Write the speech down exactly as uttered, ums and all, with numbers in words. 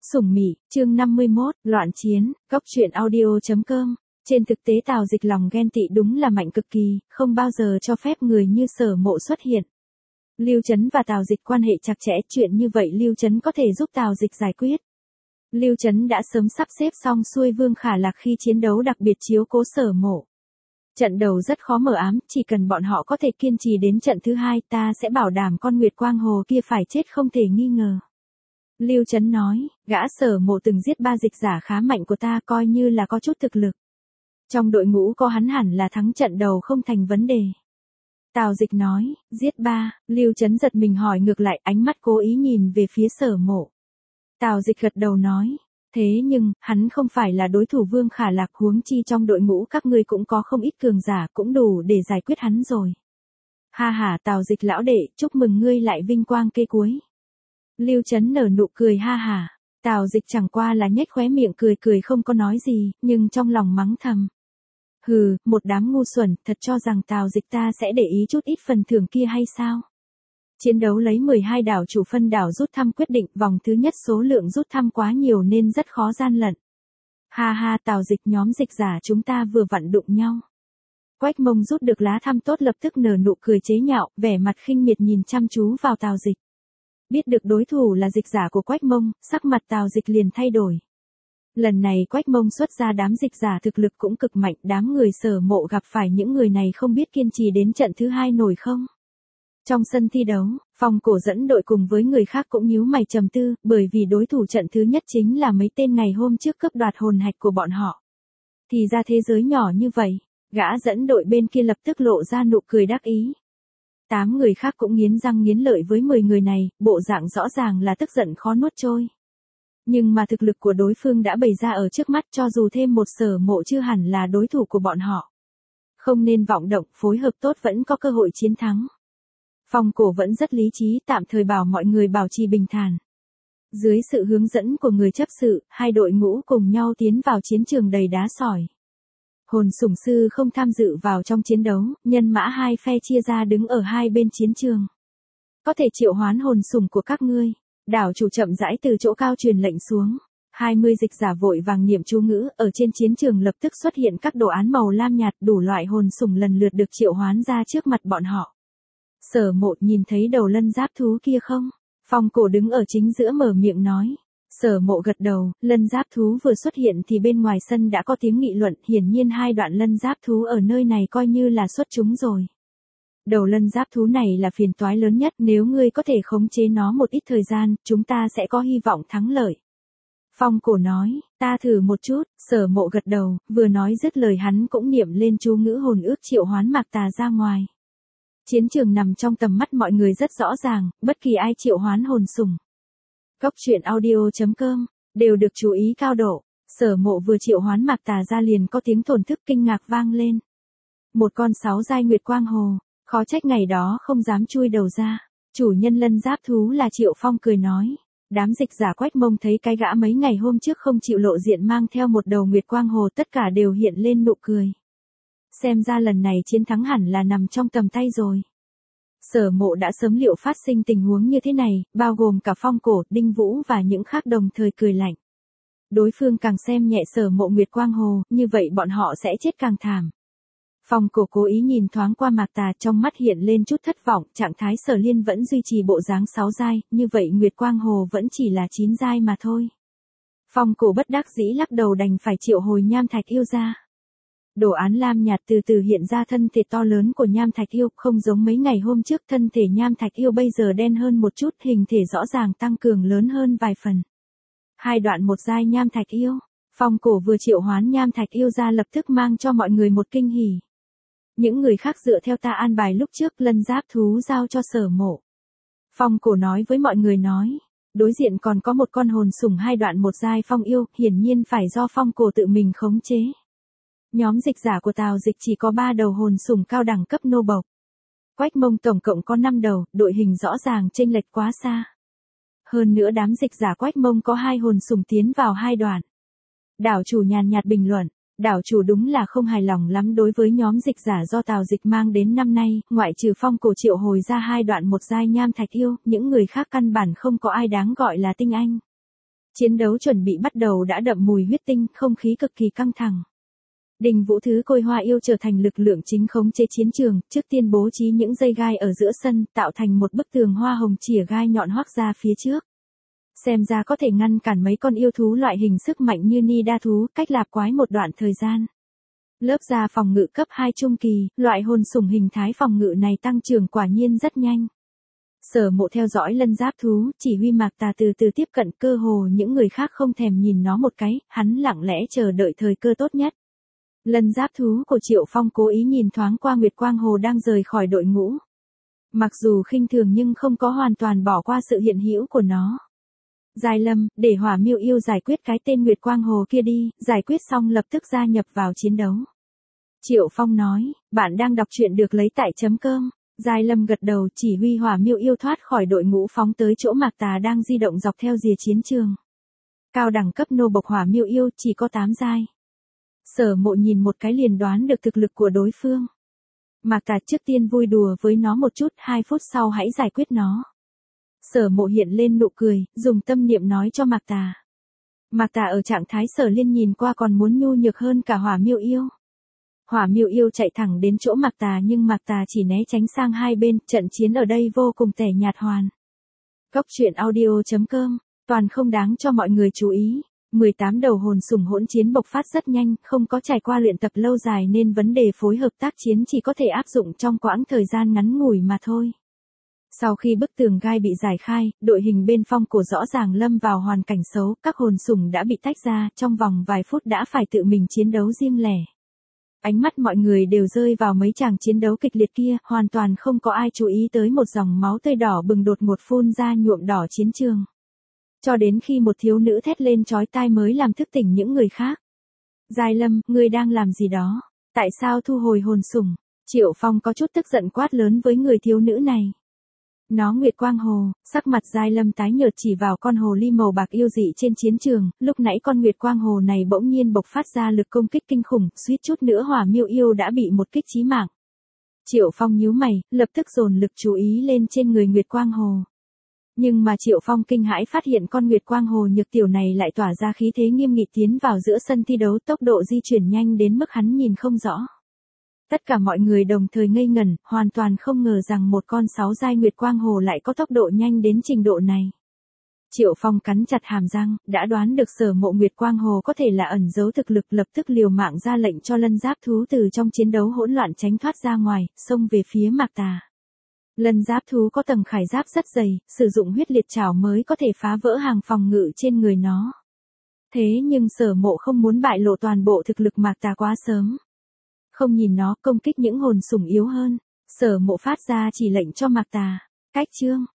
Sủng Mị, chương năm mươi mốt, loạn chiến, góc truyện audio.com. Trên thực tế Tào Dịch lòng ghen tị đúng là mạnh cực kỳ, không bao giờ cho phép người như Sở Mộ xuất hiện. Lưu Chấn và Tào Dịch quan hệ chặt chẽ, chuyện như vậy Lưu Chấn có thể giúp Tào Dịch giải quyết. Lưu Chấn đã sớm sắp xếp xong xuôi Vương Khả Lạc khi chiến đấu đặc biệt chiếu cố Sở Mộ. Trận đầu rất khó mở ám, chỉ cần bọn họ có thể kiên trì đến trận thứ hai, ta sẽ bảo đảm con Nguyệt Quang Hồ kia phải chết không thể nghi ngờ. Lưu Chấn nói, gã Sở Mộ từng giết ba dịch giả khá mạnh của ta, coi như là có chút thực lực. Trong đội ngũ có hắn hẳn là thắng trận đầu không thành vấn đề. Tào Dịch nói, giết ba, Lưu Chấn giật mình hỏi ngược lại, ánh mắt cố ý nhìn về phía Sở Mộ. Tào Dịch gật đầu nói, thế nhưng, hắn không phải là đối thủ Vương Khả Lạc, huống chi trong đội ngũ các ngươi cũng có không ít cường giả, cũng đủ để giải quyết hắn rồi. Ha ha, Tào Dịch lão đệ, chúc mừng ngươi lại vinh quang kê cuối. Lưu Chấn nở nụ cười ha ha. Tào Dịch chẳng qua là nhếch khóe miệng cười cười không có nói gì, nhưng trong lòng mắng thầm. Hừ, một đám ngu xuẩn, thật cho rằng Tào Dịch ta sẽ để ý chút ít phần thưởng kia hay sao? Chiến đấu lấy mười hai đảo chủ phân đảo rút thăm quyết định, vòng thứ nhất số lượng rút thăm quá nhiều nên rất khó gian lận. Ha ha, Tào Dịch, nhóm dịch giả chúng ta vừa vặn đụng nhau. Quách Mông rút được lá thăm tốt lập tức nở nụ cười chế nhạo, vẻ mặt khinh miệt nhìn chăm chú vào Tào Dịch. Biết được đối thủ là dịch giả của Quách Mông, sắc mặt Tào Dịch liền thay đổi. Lần này Quách Mông xuất ra đám dịch giả thực lực cũng cực mạnh, đám người Sở Mộ gặp phải những người này không biết kiên trì đến trận thứ hai nổi không? Trong sân thi đấu, Phong Cổ dẫn đội cùng với người khác cũng nhíu mày trầm tư, bởi vì đối thủ trận thứ nhất chính là mấy tên ngày hôm trước cướp đoạt hồn hạch của bọn họ. Thì ra thế giới nhỏ như vậy, gã dẫn đội bên kia lập tức lộ ra nụ cười đắc ý. Tám người khác cũng nghiến răng nghiến lợi với mười người này, bộ dạng rõ ràng là tức giận khó nuốt trôi. Nhưng mà thực lực của đối phương đã bày ra ở trước mắt, cho dù thêm một Sở Mộ chưa hẳn là đối thủ của bọn họ. Không nên vọng động, phối hợp tốt vẫn có cơ hội chiến thắng. Phong Cổ vẫn rất lý trí, tạm thời bảo mọi người bảo trì bình thản. Dưới sự hướng dẫn của người chấp sự, hai đội ngũ cùng nhau tiến vào chiến trường đầy đá sỏi. Hồn Sủng Sư không tham dự vào trong chiến đấu, nhân mã hai phe chia ra đứng ở hai bên chiến trường. Có thể triệu hoán hồn sủng của các ngươi. Đảo chủ chậm rãi từ chỗ cao truyền lệnh xuống. hai mươi dịch giả vội vàng niệm chú ngữ, ở trên chiến trường lập tức xuất hiện các đồ án màu lam nhạt, đủ loại hồn sủng lần lượt được triệu hoán ra trước mặt bọn họ. Sở Mộ nhìn thấy đầu lân giáp thú kia không? Phong Cổ đứng ở chính giữa mở miệng nói. Sở Mộ gật đầu, lân giáp thú vừa xuất hiện thì bên ngoài sân đã có tiếng nghị luận, hiển nhiên hai đoạn lân giáp thú ở nơi này coi như là xuất chúng rồi. Đầu lân giáp thú này là phiền toái lớn nhất, nếu ngươi có thể khống chế nó một ít thời gian, chúng ta sẽ có hy vọng thắng lợi. Phong Cổ nói, ta thử một chút. Sở Mộ gật đầu, vừa nói dứt lời hắn cũng niệm lên chú ngữ hồn ước triệu hoán Mạc Tà ra ngoài. Chiến trường nằm trong tầm mắt mọi người rất rõ ràng, bất kỳ ai triệu hoán hồn sủng. Góc truyện audio.com, đều được chú ý cao độ. Sở Mộ vừa triệu hoán Mạc Tà ra liền có tiếng thổn thức kinh ngạc vang lên. Một con sáu giai Nguyệt Quang Hồ, khó trách ngày đó không dám chui đầu ra. Chủ nhân lân giáp thú là Triệu Phong cười nói. Đám dịch giả Quách Mông thấy cái gã mấy ngày hôm trước không chịu lộ diện mang theo một đầu Nguyệt Quang Hồ, tất cả đều hiện lên nụ cười. Xem ra lần này chiến thắng hẳn là nằm trong tầm tay rồi. Sở Mộ đã sớm liệu phát sinh tình huống như thế này, bao gồm cả Phong Cổ, Đinh Vũ và những khác đồng thời cười lạnh. Đối phương càng xem nhẹ Sở Mộ Nguyệt Quang Hồ, như vậy bọn họ sẽ chết càng thảm. Phong Cổ cố ý nhìn thoáng qua Mạc Tà, trong mắt hiện lên chút thất vọng, trạng thái Sở Liên vẫn duy trì bộ dáng sáu giai, như vậy Nguyệt Quang Hồ vẫn chỉ là chín giai mà thôi. Phong Cổ bất đắc dĩ lắc đầu đành phải triệu hồi Nham Thạch Yêu ra. Đồ án lam nhạt từ từ hiện ra thân thể to lớn của Nham Thạch Yêu, không giống mấy ngày hôm trước, thân thể Nham Thạch Yêu bây giờ đen hơn một chút, hình thể rõ ràng tăng cường lớn hơn vài phần. Hai đoạn một giai Nham Thạch Yêu. Phong Cổ vừa triệu hoán Nham Thạch Yêu ra lập tức mang cho mọi người một kinh hỉ. Những người khác dựa theo ta an bài lúc trước, lân giáp thú giao cho Sở Mộ. Phong Cổ nói với mọi người nói. Đối diện còn có một con hồn sủng hai đoạn một giai Phong Yêu, hiển nhiên phải do Phong Cổ tự mình khống chế. Nhóm dịch giả của Tào Dịch chỉ có ba đầu hồn sủng cao đẳng cấp nô bộc. Quách Mông tổng cộng có năm đầu, đội hình rõ ràng chênh lệch quá xa. Hơn nữa đám dịch giả Quách Mông có hai hồn sủng tiến vào hai đoạn. Đảo chủ nhàn nhạt bình luận, đảo chủ đúng là không hài lòng lắm đối với nhóm dịch giả do Tào Dịch mang đến năm nay, ngoại trừ Phong Cổ triệu hồi ra hai đoạn một giai Nham Thạch Yêu, những người khác căn bản không có ai đáng gọi là tinh anh. Chiến đấu chuẩn bị bắt đầu đã đậm mùi huyết tinh, không khí cực kỳ căng thẳng. Đình Vũ Thứ Côi Hoa Yêu trở thành lực lượng chính khống chế chiến trường, trước tiên bố trí những dây gai ở giữa sân, tạo thành một bức tường hoa hồng chìa gai nhọn hoác ra phía trước. Xem ra có thể ngăn cản mấy con yêu thú loại hình sức mạnh như ni đa thú, cách lạp quái một đoạn thời gian. Lớp da phòng ngự cấp hai trung kỳ, loại hồn sủng hình thái phòng ngự này tăng trưởng quả nhiên rất nhanh. Sở Mộ theo dõi lân giáp thú, chỉ huy Mạc Tà từ từ tiếp cận, cơ hồ những người khác không thèm nhìn nó một cái, hắn lặng lẽ chờ đợi thời cơ tốt nhất. Lân giáp thú của Triệu Phong cố ý nhìn thoáng qua Nguyệt Quang Hồ đang rời khỏi đội ngũ. Mặc dù khinh thường nhưng không có hoàn toàn bỏ qua sự hiện hữu của nó. Giai Lâm, để Hỏa Miêu Yêu giải quyết cái tên Nguyệt Quang Hồ kia đi, giải quyết xong lập tức gia nhập vào chiến đấu. Triệu Phong nói, bạn đang đọc truyện được lấy tại chấm cơm. Giai Lâm gật đầu, chỉ huy Hỏa Miêu Yêu thoát khỏi đội ngũ phóng tới chỗ Mạc Tà đang di động dọc theo rìa chiến trường. Cao đẳng cấp nô bộc Hỏa Miêu Yêu chỉ có tám giai. Sở Mộ nhìn một cái liền đoán được thực lực của đối phương. Mạc Tà trước tiên vui đùa với nó một chút, hai phút sau hãy giải quyết nó. Sở Mộ hiện lên nụ cười, dùng tâm niệm nói cho Mạc Tà. Mạc Tà ở trạng thái Sở Liên nhìn qua còn muốn nhu nhược hơn cả Hỏa Miêu Yêu. Hỏa Miêu Yêu chạy thẳng đến chỗ Mạc Tà nhưng Mạc Tà chỉ né tránh sang hai bên, trận chiến ở đây vô cùng tẻ nhạt hoàn. Góc truyện audio chấm com, toàn không đáng cho mọi người chú ý. mười tám đầu hồn sủng hỗn chiến bộc phát rất nhanh, không có trải qua luyện tập lâu dài nên vấn đề phối hợp tác chiến chỉ có thể áp dụng trong quãng thời gian ngắn ngủi mà thôi. Sau khi bức tường gai bị giải khai, đội hình bên phong cổ rõ ràng lâm vào hoàn cảnh xấu, các hồn sủng đã bị tách ra, trong vòng vài phút đã phải tự mình chiến đấu riêng lẻ. Ánh mắt mọi người đều rơi vào mấy tràng chiến đấu kịch liệt kia, hoàn toàn không có ai chú ý tới một dòng máu tươi đỏ bừng đột ngột phun ra nhuộm đỏ chiến trường. Cho đến khi một thiếu nữ thét lên chói tai mới làm thức tỉnh những người khác. Giai Lâm, ngươi đang làm gì đó? Tại sao thu hồi hồn sủng? Triệu Phong có chút tức giận quát lớn với người thiếu nữ này. Nó Nguyệt Quang Hồ, sắc mặt Giai Lâm tái nhợt chỉ vào con hồ ly màu bạc yêu dị trên chiến trường, lúc nãy con Nguyệt Quang Hồ này bỗng nhiên bộc phát ra lực công kích kinh khủng, suýt chút nữa Hỏa Miêu Yêu đã bị một kích chí mạng. Triệu Phong nhíu mày, lập tức dồn lực chú ý lên trên người Nguyệt Quang Hồ. Nhưng mà Triệu Phong kinh hãi phát hiện con Nguyệt Quang Hồ nhược tiểu này lại tỏa ra khí thế nghiêm nghị tiến vào giữa sân thi đấu, tốc độ di chuyển nhanh đến mức hắn nhìn không rõ. Tất cả mọi người đồng thời ngây ngẩn, hoàn toàn không ngờ rằng một con sáu giai Nguyệt Quang Hồ lại có tốc độ nhanh đến trình độ này. Triệu Phong cắn chặt hàm răng, đã đoán được Sở Mộ Nguyệt Quang Hồ có thể là ẩn giấu thực lực, lập tức liều mạng ra lệnh cho lân giáp thú từ trong chiến đấu hỗn loạn tránh thoát ra ngoài, xông về phía Mạc Tà. Lân giáp thú có tầng khải giáp rất dày, sử dụng huyết liệt trảo mới có thể phá vỡ hàng phòng ngự trên người nó. Thế nhưng Sở Mộ không muốn bại lộ toàn bộ thực lực Mạc Tà quá sớm. Không nhìn nó công kích những hồn sủng yếu hơn, Sở Mộ phát ra chỉ lệnh cho Mạc Tà. Cách chương,